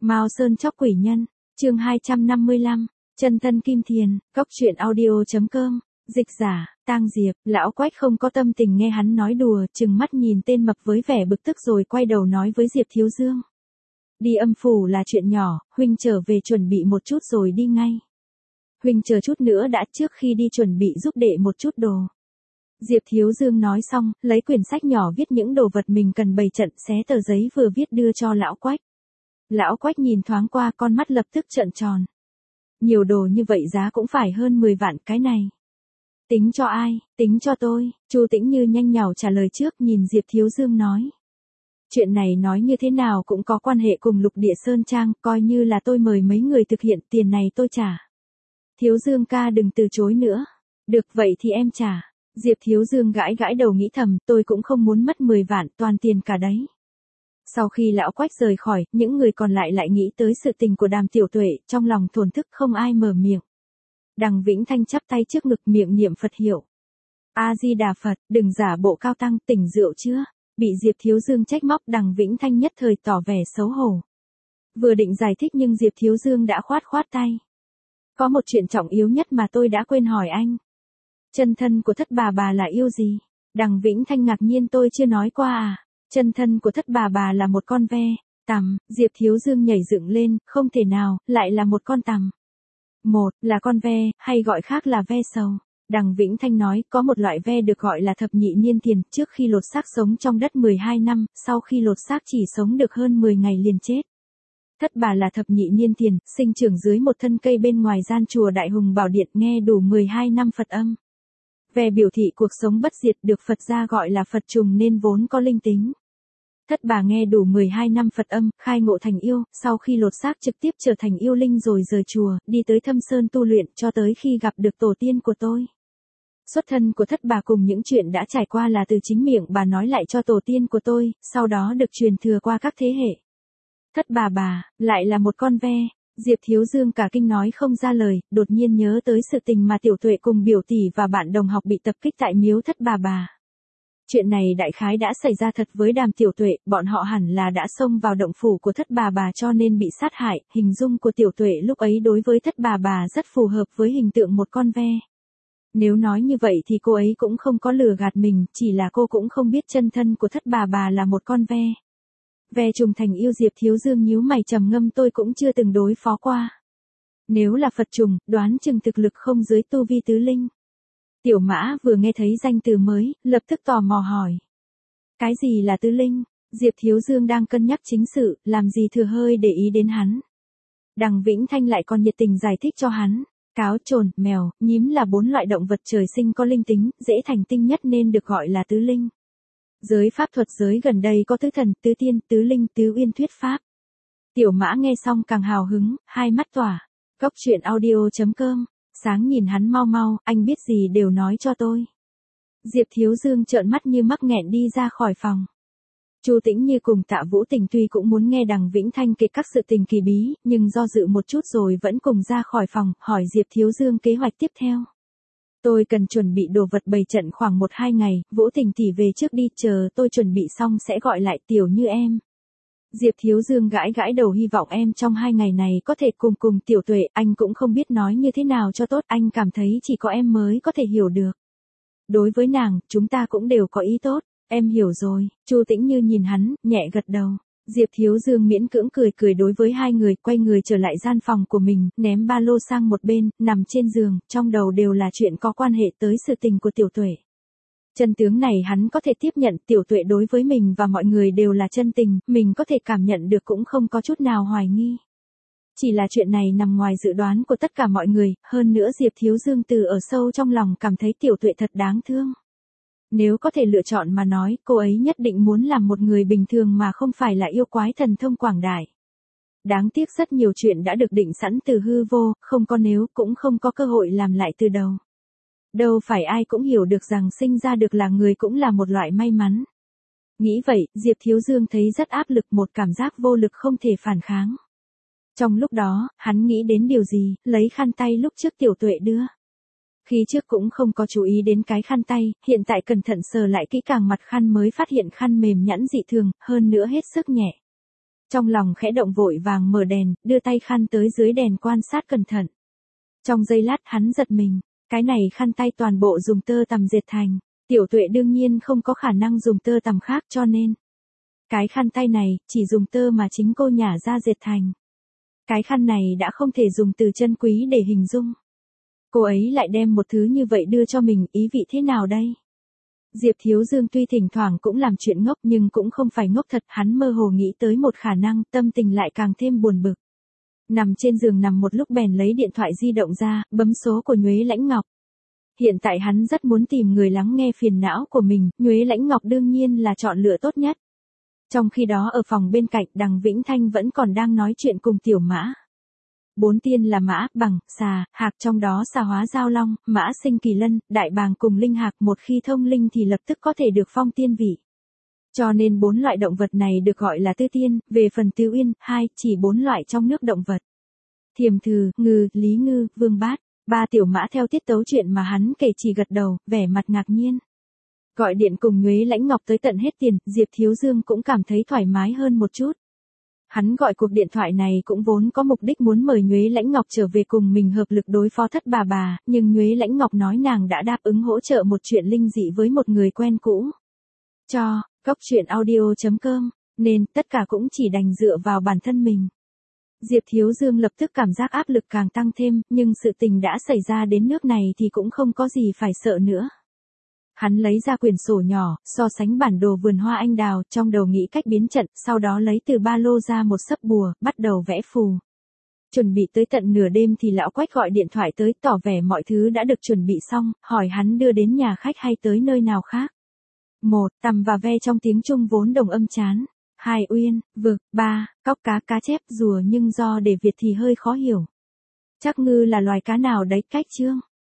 Mao Sơn chóc quỷ nhân, chương 255, chân thân Kim Thiền, góc truyện audio.com, dịch giả, Tang Diệp, lão Quách không có tâm tình nghe hắn nói đùa, trừng mắt nhìn tên mập với vẻ bực tức rồi quay đầu nói với Diệp Thiếu Dương. Đi âm phủ là chuyện nhỏ, huynh trở về chuẩn bị một chút rồi đi ngay. Huynh chờ chút nữa đã, trước khi đi chuẩn bị giúp đệ một chút đồ. Diệp Thiếu Dương nói xong, lấy quyển sách nhỏ viết những đồ vật mình cần bày trận, xé tờ giấy vừa viết đưa cho lão Quách. Lão Quách nhìn thoáng qua, con mắt lập tức trợn tròn. Nhiều đồ như vậy giá cũng phải hơn 10 vạn, cái này. Tính cho ai? Tính cho tôi. Chu Tĩnh Như nhanh nhảu trả lời trước, nhìn Diệp Thiếu Dương nói. Chuyện này nói như thế nào cũng có quan hệ cùng Lục Địa Sơn Trang, coi như là tôi mời mấy người thực hiện, tiền này tôi trả. Thiếu Dương ca đừng từ chối nữa. Được vậy thì em trả. Diệp Thiếu Dương gãi gãi đầu nghĩ thầm, tôi cũng không muốn mất 10 vạn, toàn tiền cả đấy. Sau khi lão Quách rời khỏi, những người còn lại nghĩ tới sự tình của Đàm Tiểu Tuệ, trong lòng thổn thức không ai mở miệng. Đằng Vĩnh Thanh chắp tay trước ngực miệng niệm Phật hiệu. A-di-đà Phật, đừng giả bộ cao tăng, tỉnh rượu chưa? Bị Diệp Thiếu Dương trách móc, Đằng Vĩnh Thanh nhất thời tỏ vẻ xấu hổ. Vừa định giải thích nhưng Diệp Thiếu Dương đã khoát tay. Có một chuyện trọng yếu nhất mà tôi đã quên hỏi anh. Chân thân của Thất Bà là yêu gì? Đằng Vĩnh Thanh ngạc nhiên, tôi chưa nói qua à? Chân thân của Thất Bà là một con ve, tằm. Diệp Thiếu Dương nhảy dựng lên, không thể nào, lại là một con tằm. Một, là con ve, hay gọi khác là ve sầu. Đằng Vĩnh Thanh nói, có một loại ve được gọi là thập nhị niên thiền, trước khi lột xác sống trong đất 12 năm, sau khi lột xác chỉ sống được hơn 10 ngày liền chết. Thất Bà là thập nhị niên thiền, sinh trưởng dưới một thân cây bên ngoài gian chùa Đại Hùng Bảo Điện, nghe đủ 12 năm Phật âm. Ve biểu thị cuộc sống bất diệt, được Phật gia gọi là Phật trùng nên vốn có linh tính. Thất Bà nghe đủ 12 năm Phật âm, khai ngộ thành yêu, sau khi lột xác trực tiếp trở thành yêu linh rồi rời chùa, đi tới Thâm Sơn tu luyện cho tới khi gặp được tổ tiên của tôi. Xuất thân của Thất Bà cùng những chuyện đã trải qua là từ chính miệng bà nói lại cho tổ tiên của tôi, sau đó được truyền thừa qua các thế hệ. Thất Bà, lại là một con ve. Diệp Thiếu Dương cả kinh nói không ra lời, đột nhiên nhớ tới sự tình mà Tiểu Tuệ cùng biểu tỷ và bạn đồng học bị tập kích tại miếu Thất Bà. Chuyện này đại khái đã xảy ra thật với Đàm Tiểu Tuệ, bọn họ hẳn là đã xông vào động phủ của Thất Bà cho nên bị sát hại, hình dung của Tiểu Tuệ lúc ấy đối với Thất Bà rất phù hợp với hình tượng một con ve. Nếu nói như vậy thì cô ấy cũng không có lừa gạt mình, chỉ là cô cũng không biết chân thân của Thất Bà là một con ve. Ve trùng thành yêu. Diệp Thiếu Dương nhíu mày trầm ngâm, tôi cũng chưa từng đối phó qua. Nếu là Phật trùng, đoán chừng thực lực không dưới tu vi tứ linh. Tiểu Mã vừa nghe thấy danh từ mới, lập tức tò mò hỏi. Cái gì là tứ linh? Diệp Thiếu Dương đang cân nhắc chính sự, làm gì thừa hơi để ý đến hắn. Đằng Vĩnh Thanh lại còn nhiệt tình giải thích cho hắn. Cáo, trồn, mèo, nhím là 4 loại động vật trời sinh có linh tính, dễ thành tinh nhất nên được gọi là tứ linh. Giới pháp thuật giới gần đây có tứ thần, tứ tiên, tứ linh, tứ uyên thuyết pháp. Tiểu Mã nghe xong càng hào hứng, hai mắt tỏa. Góc truyện audio.com, sáng nhìn hắn mau, anh biết gì đều nói cho tôi. Diệp Thiếu Dương trợn mắt như mắc nghẹn đi ra khỏi phòng. Chu Tĩnh Như cùng Tạ Vũ Tình tuy cũng muốn nghe Đằng Vĩnh Thanh kể các sự tình kỳ bí, nhưng do dự một chút rồi vẫn cùng ra khỏi phòng, hỏi Diệp Thiếu Dương kế hoạch tiếp theo. Tôi cần chuẩn bị đồ vật bày trận khoảng 1-2 ngày, Vũ Tình tỉ về trước đi, chờ tôi chuẩn bị xong sẽ gọi lại Tiểu Như em. Diệp Thiếu Dương gãi đầu, hy vọng em trong 2 ngày này có thể cùng Tiểu Tuệ, anh cũng không biết nói như thế nào cho tốt, anh cảm thấy chỉ có em mới có thể hiểu được. Đối với nàng, chúng ta cũng đều có ý tốt, em hiểu rồi. Chu Tĩnh Như nhìn hắn, nhẹ gật đầu. Diệp Thiếu Dương miễn cưỡng cười đối với hai người, quay người trở lại gian phòng của mình, ném ba lô sang một bên, nằm trên giường, trong đầu đều là chuyện có quan hệ tới sự tình của Tiểu Tuệ. Chân tướng này hắn có thể tiếp nhận, Tiểu Tuệ đối với mình và mọi người đều là chân tình, mình có thể cảm nhận được cũng không có chút nào hoài nghi. Chỉ là chuyện này nằm ngoài dự đoán của tất cả mọi người, hơn nữa Diệp Thiếu Dương từ ở sâu trong lòng cảm thấy Tiểu Tuệ thật đáng thương. Nếu có thể lựa chọn mà nói, cô ấy nhất định muốn làm một người bình thường mà không phải là yêu quái thần thông quảng đại. Đáng tiếc rất nhiều chuyện đã được định sẵn từ hư vô, không có nếu, cũng không có cơ hội làm lại từ đầu. Đâu phải ai cũng hiểu được rằng sinh ra được là người cũng là một loại may mắn. Nghĩ vậy, Diệp Thiếu Dương thấy rất áp lực, một cảm giác vô lực không thể phản kháng. Trong lúc đó, hắn nghĩ đến điều gì, lấy khăn tay lúc trước Tiểu Tuệ đưa. Khi trước cũng không có chú ý đến cái khăn tay, hiện tại cẩn thận sờ lại kỹ càng mặt khăn mới phát hiện khăn mềm nhẵn dị thường, hơn nữa hết sức nhẹ. Trong lòng khẽ động vội vàng mở đèn, đưa tay khăn tới dưới đèn quan sát cẩn thận. Trong giây lát hắn giật mình, cái này khăn tay toàn bộ dùng tơ tằm dệt thành. Tiểu Tuệ đương nhiên không có khả năng dùng tơ tằm khác cho nên. Cái khăn tay này, chỉ dùng tơ mà chính cô nhả ra dệt thành. Cái khăn này đã không thể dùng từ chân quý để hình dung. Cô ấy lại đem một thứ như vậy đưa cho mình, ý vị thế nào đây? Diệp Thiếu Dương tuy thỉnh thoảng cũng làm chuyện ngốc nhưng cũng không phải ngốc thật, hắn mơ hồ nghĩ tới một khả năng, tâm tình lại càng thêm buồn bực. Nằm trên giường nằm một lúc bèn lấy điện thoại di động ra, bấm số của Nhuế Lãnh Ngọc. Hiện tại hắn rất muốn tìm người lắng nghe phiền não của mình, Nhuế Lãnh Ngọc đương nhiên là chọn lựa tốt nhất. Trong khi đó ở phòng bên cạnh, Đằng Vĩnh Thanh vẫn còn đang nói chuyện cùng Tiểu Mã. 4 tiên là Mã, Bằng, Xà, Hạc, trong đó Xà hóa Giao Long, Mã sinh Kỳ Lân, Đại Bàng cùng Linh Hạc, một khi thông linh thì lập tức có thể được phong tiên vị. Cho nên 4 loại động vật này được gọi là Tư Tiên, về phần Tứ Uyên, chỉ 4 loại trong nước động vật. Thiềm Thừ, Ngư, Lý Ngư, Vương Bát, 3 Tiểu Mã theo tiết tấu chuyện mà hắn kể chỉ gật đầu, vẻ mặt ngạc nhiên. Gọi điện cùng Nhuế Lãnh Ngọc tới tận hết tiền, Diệp Thiếu Dương cũng cảm thấy thoải mái hơn một chút. Hắn gọi cuộc điện thoại này cũng vốn có mục đích muốn mời Nhuế Lãnh Ngọc trở về cùng mình hợp lực đối phó Thất bà, nhưng Nhuế Lãnh Ngọc nói nàng đã đáp ứng hỗ trợ một chuyện linh dị với một người quen cũ. Goctruyện.audio.com, nên tất cả cũng chỉ đành dựa vào bản thân mình. Diệp Thiếu Dương lập tức cảm giác áp lực càng tăng thêm, nhưng sự tình đã xảy ra đến nước này thì cũng không có gì phải sợ nữa. Hắn lấy ra quyển sổ nhỏ, so sánh bản đồ vườn hoa anh đào, trong đầu nghĩ cách biến trận, sau đó lấy từ ba lô ra một sấp bùa, bắt đầu vẽ phù. Chuẩn bị tới tận nửa đêm thì lão Quách gọi điện thoại tới, tỏ vẻ mọi thứ đã được chuẩn bị xong, hỏi hắn đưa đến nhà khách hay tới nơi nào khác. 1. Tằm và ve trong tiếng Trung vốn đồng âm chán. 2. Uyên, vực. 3. Cóc cá, cá chép, rùa nhưng do để Việt thì hơi khó hiểu. Chắc ngư là loài cá nào đấy, cách chương.